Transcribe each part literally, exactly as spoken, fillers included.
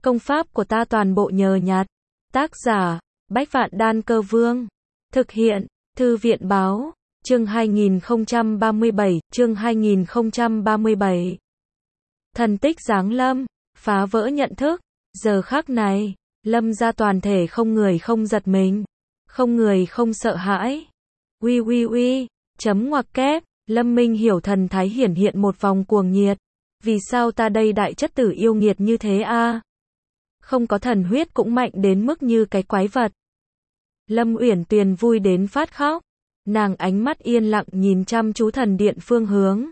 Công pháp của ta toàn bộ nhờ nhặt. Tác giả, Bách Vạn Đan Cơ Vương. Thực hiện, Thư viện Báo. Chương hai nghìn không trăm ba mươi bảy, chương hai nghìn không trăm ba mươi bảy. Thần tích giáng lâm, phá vỡ nhận thức. Giờ khắc này, Lâm gia toàn thể không người không giật mình, không người không sợ hãi. Uy uy uy, chấm ngoặc kép, Lâm Minh Hiểu thần thái hiển hiện một vòng cuồng nhiệt. Vì sao ta đây đại chất tử yêu nghiệt như thế a? Không có thần huyết cũng mạnh đến mức như cái quái vật. Lâm Uyển Tuyền vui đến phát khóc. Nàng ánh mắt yên lặng nhìn chăm chú thần điện phương hướng.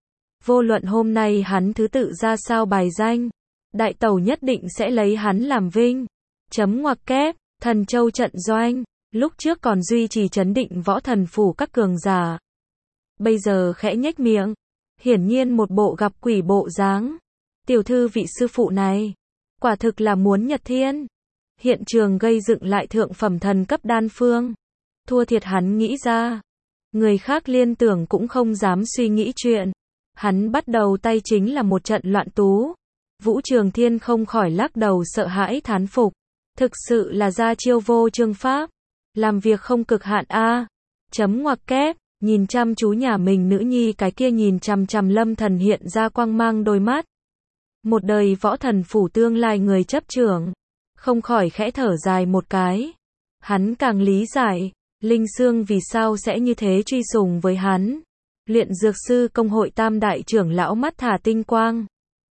Vô luận hôm nay hắn thứ tự ra sao bài danh, đại tẩu nhất định sẽ lấy hắn làm vinh. Chấm ngoặc kép, thần châu trận doanh, lúc trước còn duy trì trấn định võ thần phủ các cường giả. Bây giờ khẽ nhếch miệng, hiển nhiên một bộ gặp quỷ bộ dáng. Tiểu thư vị sư phụ này, quả thực là muốn nhật thiên. Hiện trường gây dựng lại thượng phẩm thần cấp đan phương. Thua thiệt hắn nghĩ ra. Người khác liên tưởng cũng không dám suy nghĩ chuyện. Hắn bắt đầu tay chính là một trận loạn tú. Vũ Trường Thiên không khỏi lắc đầu sợ hãi thán phục. Thực sự là ra chiêu vô chương pháp. Làm việc không cực hạn a. Chấm ngoặc kép, nhìn chăm chú nhà mình nữ nhi cái kia nhìn chằm chằm Lâm Thần hiện ra quang mang đôi mắt. Một đời võ thần phủ tương lai người chấp trưởng. Không khỏi khẽ thở dài một cái. Hắn càng lý giải, Linh Sương vì sao sẽ như thế truy sùng với hắn. Luyện dược sư công hội tam đại trưởng lão mắt thả tinh quang.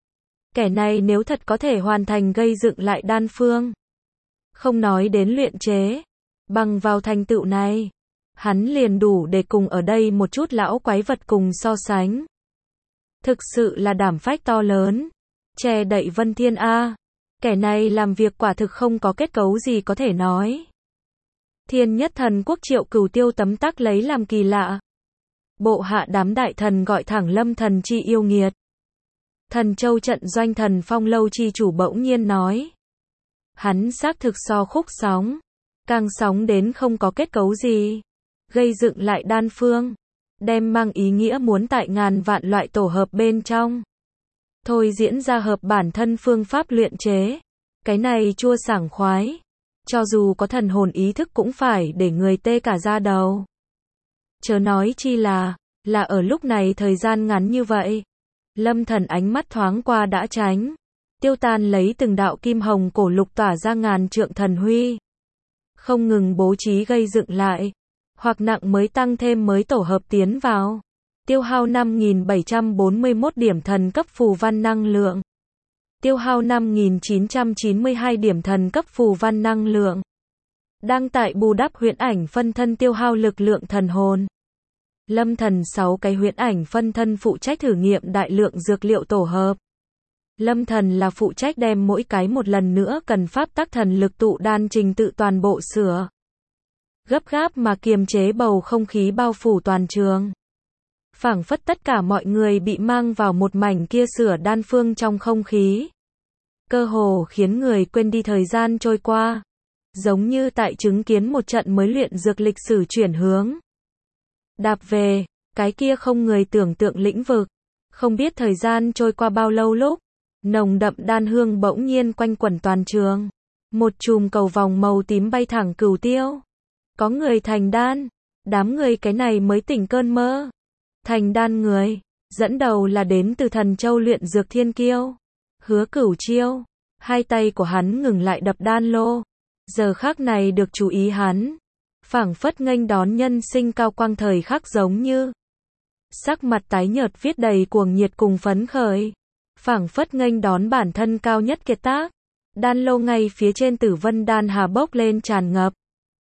Kẻ này nếu thật có thể hoàn thành gây dựng lại đan phương. Không nói đến luyện chế. Bằng vào thành tựu này, hắn liền đủ để cùng ở đây một chút lão quái vật cùng so sánh. Thực sự là đảm phách to lớn. Che đậy Vân Thiên A. Kẻ này làm việc quả thực không có kết cấu gì có thể nói. Thiên nhất thần quốc Triệu Cửu Tiêu tấm tắc lấy làm kỳ lạ. Bộ hạ đám đại thần gọi thẳng Lâm thần chi yêu nghiệt. Thần châu trận doanh thần phong lâu chi chủ bỗng nhiên nói. Hắn xác thực so khúc sóng. Càng sóng đến không có kết cấu gì. Gây dựng lại đan phương. Đem mang ý nghĩa muốn tại ngàn vạn loại tổ hợp bên trong. Thôi diễn ra hợp bản thân phương pháp luyện chế. Cái này chua sảng khoái. Cho dù có thần hồn ý thức cũng phải để người tê cả da đầu. Chớ nói chi là, là ở lúc này thời gian ngắn như vậy. Lâm Thần ánh mắt thoáng qua đã tránh. Tiêu tan lấy từng đạo kim hồng cổ lục tỏa ra ngàn trượng thần huy. Không ngừng bố trí gây dựng lại. Hoặc nặng mới tăng thêm mới tổ hợp tiến vào. Tiêu hao năm nghìn bảy trăm bốn mươi mốt điểm thần cấp phù văn năng lượng. Tiêu hao năm nghìn chín trăm chín mươi hai điểm thần cấp phù văn năng lượng. Đang tại bù đắp huyễn ảnh phân thân tiêu hao lực lượng thần hồn. Lâm Thần sáu cái huyễn ảnh phân thân phụ trách thử nghiệm đại lượng dược liệu tổ hợp. Lâm Thần là phụ trách đem mỗi cái một lần nữa cần pháp tắc thần lực tụ đan trình tự toàn bộ sửa. Gấp gáp mà kiềm chế bầu không khí bao phủ toàn trường. Phảng phất tất cả mọi người bị mang vào một mảnh kia sửa đan phương trong không khí. Cơ hồ khiến người quên đi thời gian trôi qua. Giống như tại chứng kiến một trận mới luyện dược lịch sử chuyển hướng. Đạp về, cái kia không người tưởng tượng lĩnh vực. Không biết thời gian trôi qua bao lâu lúc. Nồng đậm đan hương bỗng nhiên quanh quẩn toàn trường. Một chùm cầu vòng màu tím bay thẳng Cửu Tiêu. Có người thành đan. Đám người cái này mới tỉnh cơn mơ. Thành đan người, dẫn đầu là đến từ thần châu luyện dược thiên kiêu. Hứa Cửu Chiêu, hai tay của hắn ngừng lại đập đan lô. Giờ khắc này được chú ý hắn. Phảng phất nghênh đón nhân sinh cao quang thời khắc giống như. Sắc mặt tái nhợt viết đầy cuồng nhiệt cùng phấn khởi. Phảng phất nghênh đón bản thân cao nhất kiệt tác. Đan lô ngay phía trên Tử Vân đan hà bốc lên tràn ngập.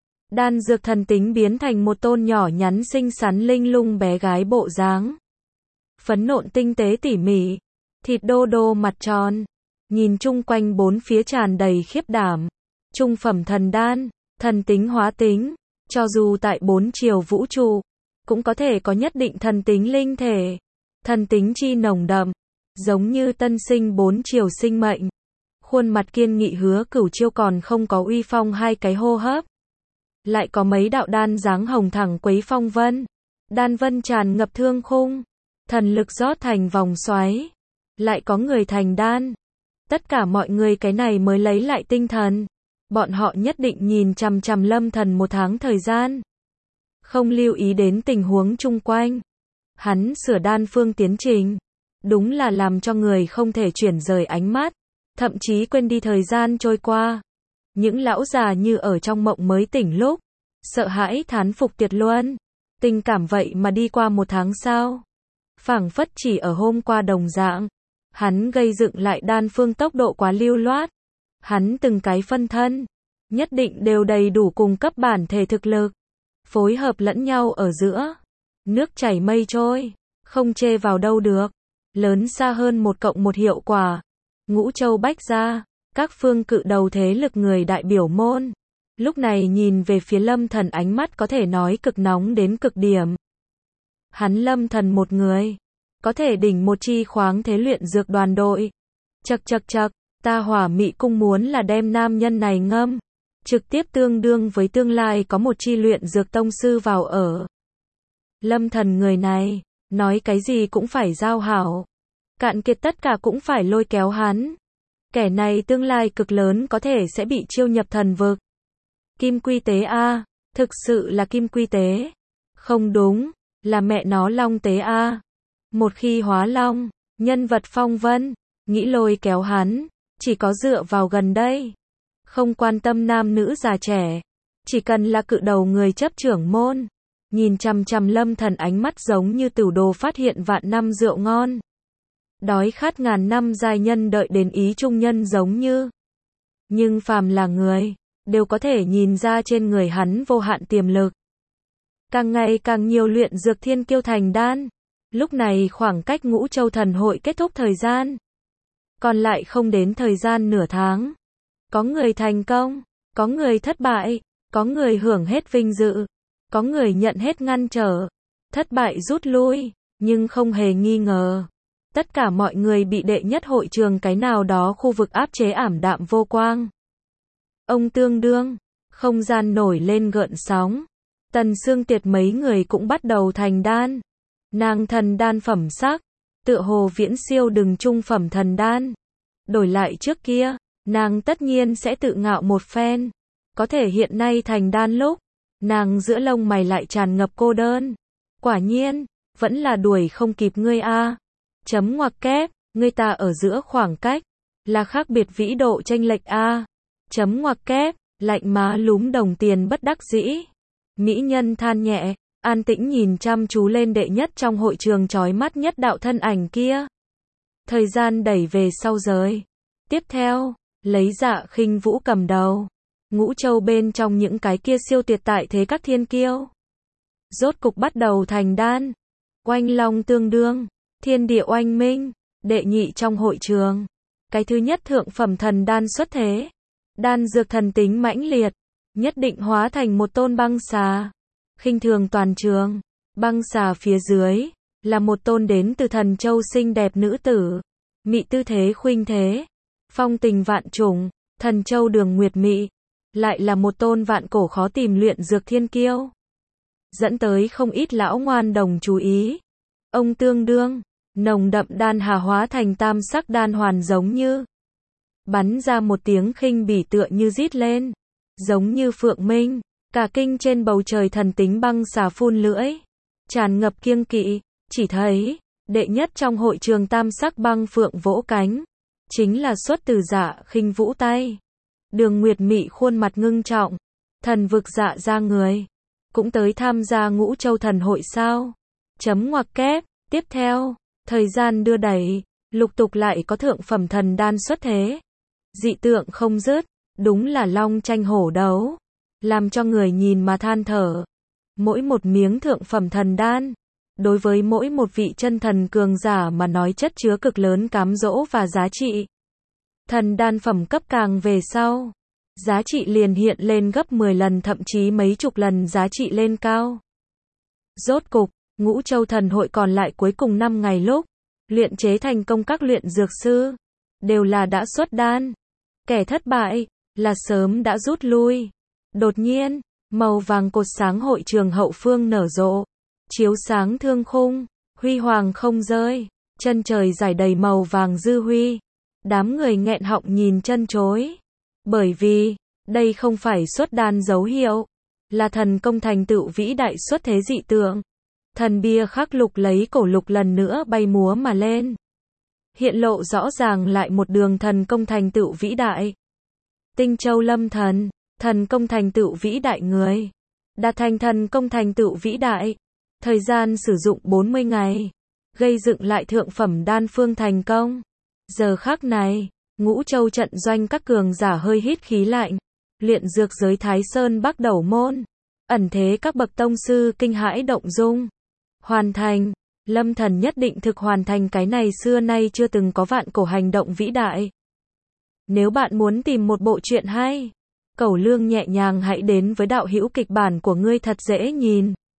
Đan dược thần tính biến thành một tôn nhỏ nhắn xinh xắn linh lung bé gái bộ dáng. Phấn nộn tinh tế tỉ mỉ, thịt đô đô mặt tròn, nhìn chung quanh bốn phía tràn đầy khiếp đảm. Trung phẩm thần đan, thần tính hóa tính, cho dù tại bốn chiều vũ trụ, cũng có thể có nhất định thần tính linh thể. Thần tính chi nồng đậm, giống như tân sinh bốn chiều sinh mệnh. Khuôn mặt kiên nghị Hứa Cửu Chiêu còn không có uy phong hai cái hô hấp. Lại có mấy đạo đan dáng hồng thẳng quấy phong vân. Đan vân tràn ngập thương khung. Thần lực rót thành vòng xoáy. Lại có người thành đan. Tất cả mọi người cái này mới lấy lại tinh thần. Bọn họ nhất định nhìn chằm chằm Lâm Thần một tháng thời gian. Không lưu ý đến tình huống chung quanh. Hắn sửa đan phương tiến trình. Đúng là làm cho người không thể chuyển rời ánh mắt. Thậm chí quên đi thời gian trôi qua. Những lão già như ở trong mộng mới tỉnh lúc. Sợ hãi thán phục tuyệt luân. Tình cảm vậy mà đi qua một tháng sau. Phảng phất chỉ ở hôm qua đồng dạng. Hắn gây dựng lại đan phương tốc độ quá lưu loát. Hắn từng cái phân thân. Nhất định đều đầy đủ cung cấp bản thể thực lực. Phối hợp lẫn nhau ở giữa. Nước chảy mây trôi. Không chê vào đâu được. Lớn xa hơn một cộng một hiệu quả. Ngũ Châu Bách Gia. Các phương cự đầu thế lực người đại biểu môn. Lúc này nhìn về phía Lâm Thần ánh mắt có thể nói cực nóng đến cực điểm. Hắn Lâm Thần một người. Có thể đỉnh một chi khoáng thế luyện dược đoàn đội. Chậc chậc chậc. Ta Hỏa Mị Cung muốn là đem nam nhân này ngâm. Trực tiếp tương đương với tương lai có một chi luyện dược tông sư vào ở. Lâm Thần người này. Nói cái gì cũng phải giao hảo. Cạn kiệt tất cả cũng phải lôi kéo hắn. Kẻ này tương lai cực lớn có thể sẽ bị chiêu nhập thần vực. Kim Quy Tế A. Thực sự là Kim Quy Tế. Không đúng. Là mẹ nó Long Tế A. Một khi hóa long. Nhân vật phong vân. Nghĩ lôi kéo hắn. Chỉ có dựa vào gần đây. Không quan tâm nam nữ già trẻ. Chỉ cần là cự đầu người chấp trưởng môn. Nhìn chằm chằm Lâm Thần ánh mắt giống như tửu đồ phát hiện vạn năm rượu ngon. Đói khát ngàn năm giai nhân đợi đến ý trung nhân giống như. Nhưng phàm là người. Đều có thể nhìn ra trên người hắn vô hạn tiềm lực. Càng ngày càng nhiều luyện dược thiên kiêu thành đan. Lúc này khoảng cách Ngũ Châu Thần Hội kết thúc thời gian. Còn lại không đến thời gian nửa tháng. Có người thành công. Có người thất bại. Có người hưởng hết vinh dự. Có người nhận hết ngăn trở. Thất bại rút lui. Nhưng không hề nghi ngờ. Tất cả mọi người bị đệ nhất hội trường cái nào đó khu vực áp chế ảm đạm vô quang. Ông tương đương. Không gian nổi lên gợn sóng. Tần Sương Tiệt mấy người cũng bắt đầu thành đan. Nàng thần đan phẩm sắc. Tựa hồ viễn siêu đừng trung phẩm thần đan. Đổi lại trước kia. Nàng tất nhiên sẽ tự ngạo một phen. Có thể hiện nay thành đan lúc. Nàng giữa lông mày lại tràn ngập cô đơn. Quả nhiên. Vẫn là đuổi không kịp ngươi a. Chấm ngoặc kép. Ngươi ta ở giữa khoảng cách. Là khác biệt vĩ độ chênh lệch a. Chấm ngoặc kép. Lạnh má lúm đồng tiền bất đắc dĩ. Mỹ nhân than nhẹ. An tĩnh nhìn chăm chú lên đệ nhất trong hội trường chói mắt nhất đạo thân ảnh kia. Thời gian đẩy về sau rời. Tiếp theo. Lấy Dạ Khinh Vũ cầm đầu. Ngũ Châu bên trong những cái kia siêu tuyệt tại thế các thiên kiêu. Rốt cục bắt đầu thành đan. Oanh long tương đương. Thiên địa oanh minh. Đệ nhị trong hội trường. Cái thứ nhất thượng phẩm thần đan xuất thế. Đan dược thần tính mãnh liệt. Nhất định hóa thành một tôn băng xà. Khinh thường toàn trường. Băng xà phía dưới. Là một tôn đến từ thần châu xinh đẹp nữ tử. Mị tư thế khuynh thế. Phong tình vạn trùng. Thần châu Đường Nguyệt Mị. Lại là một tôn vạn cổ khó tìm luyện dược thiên kiêu. Dẫn tới không ít lão ngoan đồng chú ý. Ông tương đương. Nồng đậm đan hà hóa thành tam sắc đan hoàn giống như. Bắn ra một tiếng khinh bỉ tựa như rít lên. Giống như phượng minh. Cả kinh trên bầu trời thần tính băng xà phun lưỡi. Tràn ngập kiêng kỵ. Chỉ thấy. Đệ nhất trong hội trường tam sắc băng phượng vỗ cánh. Chính là xuất từ Dạ Khinh Vũ tay. Đường Nguyệt Mị khuôn mặt ngưng trọng. Thần vực dạ ra người. Cũng tới tham gia Ngũ Châu Thần Hội sao? Chấm ngoặc kép. Tiếp theo. Thời gian đưa đẩy. Lục tục lại có thượng phẩm thần đan xuất thế. Dị tượng không dứt. Đúng là long tranh hổ đấu. Làm cho người nhìn mà than thở. Mỗi một miếng thượng phẩm thần đan. Đối với mỗi một vị chân thần cường giả mà nói chất chứa cực lớn cám dỗ và giá trị. Thần đan phẩm cấp càng về sau. Giá trị liền hiện lên gấp mười lần thậm chí mấy chục lần giá trị lên cao. Rốt cục, Ngũ Châu Thần Hội còn lại cuối cùng năm ngày lúc. Luyện chế thành công các luyện dược sư. Đều là đã xuất đan. Kẻ thất bại. Là sớm đã rút lui. Đột nhiên. Màu vàng cột sáng hội trường hậu phương nở rộ. Chiếu sáng thương khung. Huy hoàng không rơi. Chân trời rải đầy màu vàng dư huy. Đám người nghẹn họng nhìn chân chối. Bởi vì, đây không phải xuất đan dấu hiệu, là thần công thành tựu vĩ đại xuất thế dị tượng. Thần bia khắc lục lấy cổ lục lần nữa bay múa mà lên. Hiện lộ rõ ràng lại một đường thần công thành tựu vĩ đại. Tinh Châu Lâm Thần, thần công thành tựu vĩ đại người. Đạt thành thần công thành tựu vĩ đại. Thời gian sử dụng bốn mươi ngày. Gây dựng lại thượng phẩm đan phương thành công. Giờ khắc này, Ngũ Châu trận doanh các cường giả hơi hít khí lạnh. Luyện dược giới Thái Sơn Bắc Đầu Môn. Ẩn thế các bậc tông sư kinh hãi động dung. Hoàn thành. Lâm Thần nhất định thực hoàn thành cái này xưa nay chưa từng có vạn cổ hành động vĩ đại. Nếu bạn muốn tìm một bộ truyện hay, Cẩu Lương nhẹ nhàng hãy đến với đạo hữu kịch bản của ngươi thật dễ nhìn.